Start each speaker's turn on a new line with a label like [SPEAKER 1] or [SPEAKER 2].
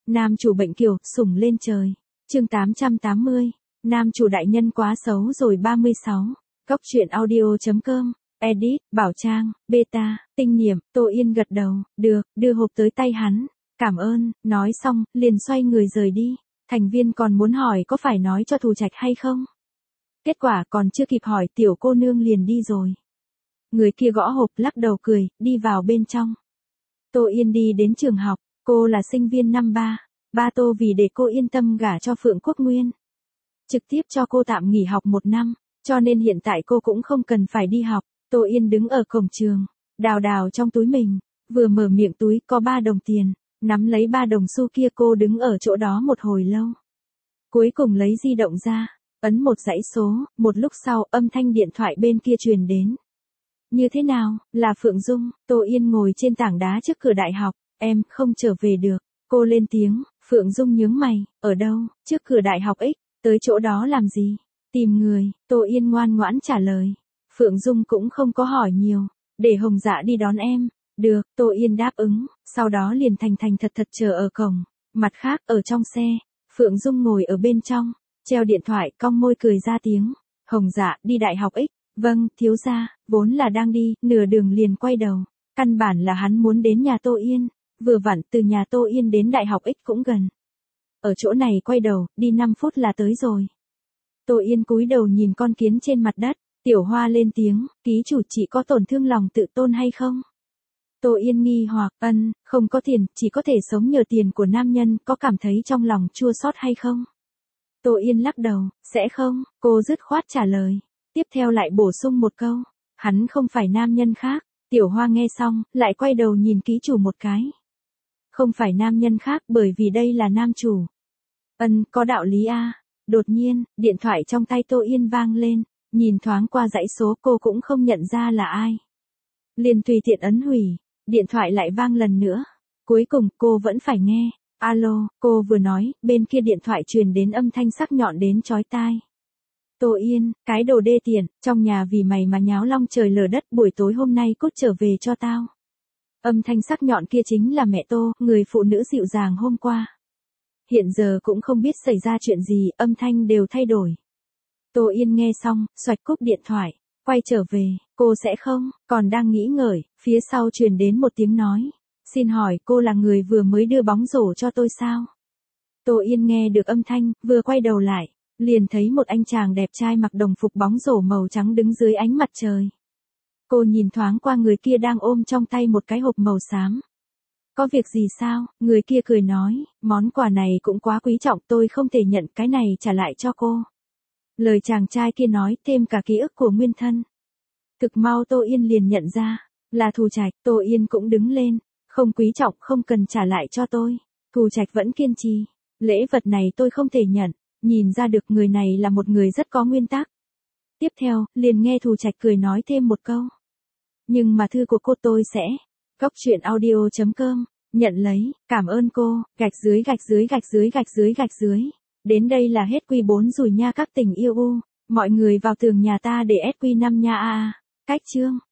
[SPEAKER 1] Nam chủ bệnh kiều, sủng lên trời. Chương 880. Nam chủ đại nhân quá xấu rồi 36. Cốc truyện audio.com. Edit, Bảo Trang, Beta, Tinh Niệm. Tô Yên gật đầu, được, đưa hộp tới tay hắn. Cảm ơn, nói xong, liền xoay người rời đi. Thành viên còn muốn hỏi có phải nói cho Thù Trạch hay không? Kết quả còn chưa kịp hỏi tiểu cô nương liền đi rồi. Người kia gõ hộp lắc đầu cười, đi vào bên trong. Tô Yên đi đến trường học, cô là sinh viên năm 3. Ba Tô vì để cô yên tâm gả cho Phượng Quốc Nguyên, trực tiếp cho cô tạm nghỉ học 1 năm, cho nên hiện tại cô cũng không cần phải đi học. Tô Yên đứng ở cổng trường, đào đào trong túi mình, vừa mở miệng túi có 3 đồng tiền, nắm lấy 3 đồng xu kia cô đứng ở chỗ đó một hồi lâu. Cuối cùng lấy di động ra, ấn một dãy số, một lúc sau âm thanh điện thoại bên kia truyền đến. Như thế nào, là Phượng Dung. Tô Yên ngồi trên tảng đá trước cửa đại học, em không trở về được. Cô lên tiếng, Phượng Dung nhướng mày, ở đâu, trước cửa đại học X, tới chỗ đó làm gì? Tìm người. Tô Yên ngoan ngoãn trả lời. Phượng Dung cũng không có hỏi nhiều, để Hồng Dạ đi đón em. Được, Tô Yên đáp ứng, sau đó liền thành thật chờ ở cổng. Mặt khác, ở trong xe, Phượng Dung ngồi ở bên trong, treo điện thoại cong môi cười ra tiếng. Hồng Dạ đi đại học X. Vâng, thiếu gia, vốn là đang đi, nửa đường liền quay đầu. Căn bản là hắn muốn đến nhà Tô Yên, vừa vặn từ nhà Tô Yên đến đại học X cũng gần. Ở chỗ này quay đầu, đi 5 phút là tới rồi. Tô Yên cúi đầu nhìn con kiến trên mặt đất, Tiểu Hoa lên tiếng, ký chủ chỉ có tổn thương lòng tự tôn hay không? Tô Yên nghi hoặc, không có tiền, chỉ có thể sống nhờ tiền của nam nhân, có cảm thấy trong lòng chua xót hay không? Tô Yên lắc đầu, sẽ không, cô dứt khoát trả lời. Tiếp theo lại bổ sung một câu, hắn không phải nam nhân khác. Tiểu Hoa nghe xong, lại quay đầu nhìn ký chủ một cái. Không phải nam nhân khác bởi vì đây là nam chủ. Có đạo lý a. Đột nhiên, điện thoại trong tay Tô Yên vang lên, nhìn thoáng qua dãy số cô cũng không nhận ra là ai. Liền tùy tiện ấn hủy, điện thoại lại vang lần nữa. Cuối cùng cô vẫn phải nghe. Alo, cô vừa nói, bên kia điện thoại truyền đến âm thanh sắc nhọn đến chói tai. Tô Yên, cái đồ đê tiện, trong nhà vì mày mà nháo long trời lở đất, buổi tối hôm nay cút trở về cho tao. Âm thanh sắc nhọn kia chính là mẹ Tô, người phụ nữ dịu dàng hôm qua. Hiện giờ cũng không biết xảy ra chuyện gì, âm thanh đều thay đổi. Tô Yên nghe xong, xoạch cúp điện thoại, quay trở về, cô sẽ không, còn đang nghĩ ngợi, phía sau truyền đến một tiếng nói. Xin hỏi cô là người vừa mới đưa bóng rổ cho tôi sao? Tô Yên nghe được âm thanh, vừa quay đầu lại. Liền thấy một anh chàng đẹp trai mặc đồng phục bóng rổ màu trắng đứng dưới ánh mặt trời. Cô nhìn thoáng qua người kia đang ôm trong tay một cái hộp màu xám. Có việc gì sao? Người kia cười nói, món quà này cũng quá quý trọng, tôi không thể nhận cái này trả lại cho cô. Lời chàng trai kia nói thêm cả ký ức của nguyên thân. Thực mau Tô Yên liền nhận ra, là Thù Trạch. Tô Yên cũng đứng lên, không quý trọng không cần trả lại cho tôi. Thù Trạch vẫn kiên trì, lễ vật này tôi không thể nhận. Nhìn ra được người này là một người rất có nguyên tắc. Tiếp theo, liền nghe Thù Trạch cười nói thêm một câu. Nhưng mà thư của cô tôi sẽ. Cốc truyện audio.com. Nhận lấy, cảm ơn cô, gạch dưới. Đến đây là hết Q4 rồi nha các tình yêu u. Mọi người vào tường nhà ta để SQ5 nha a. Cách chương.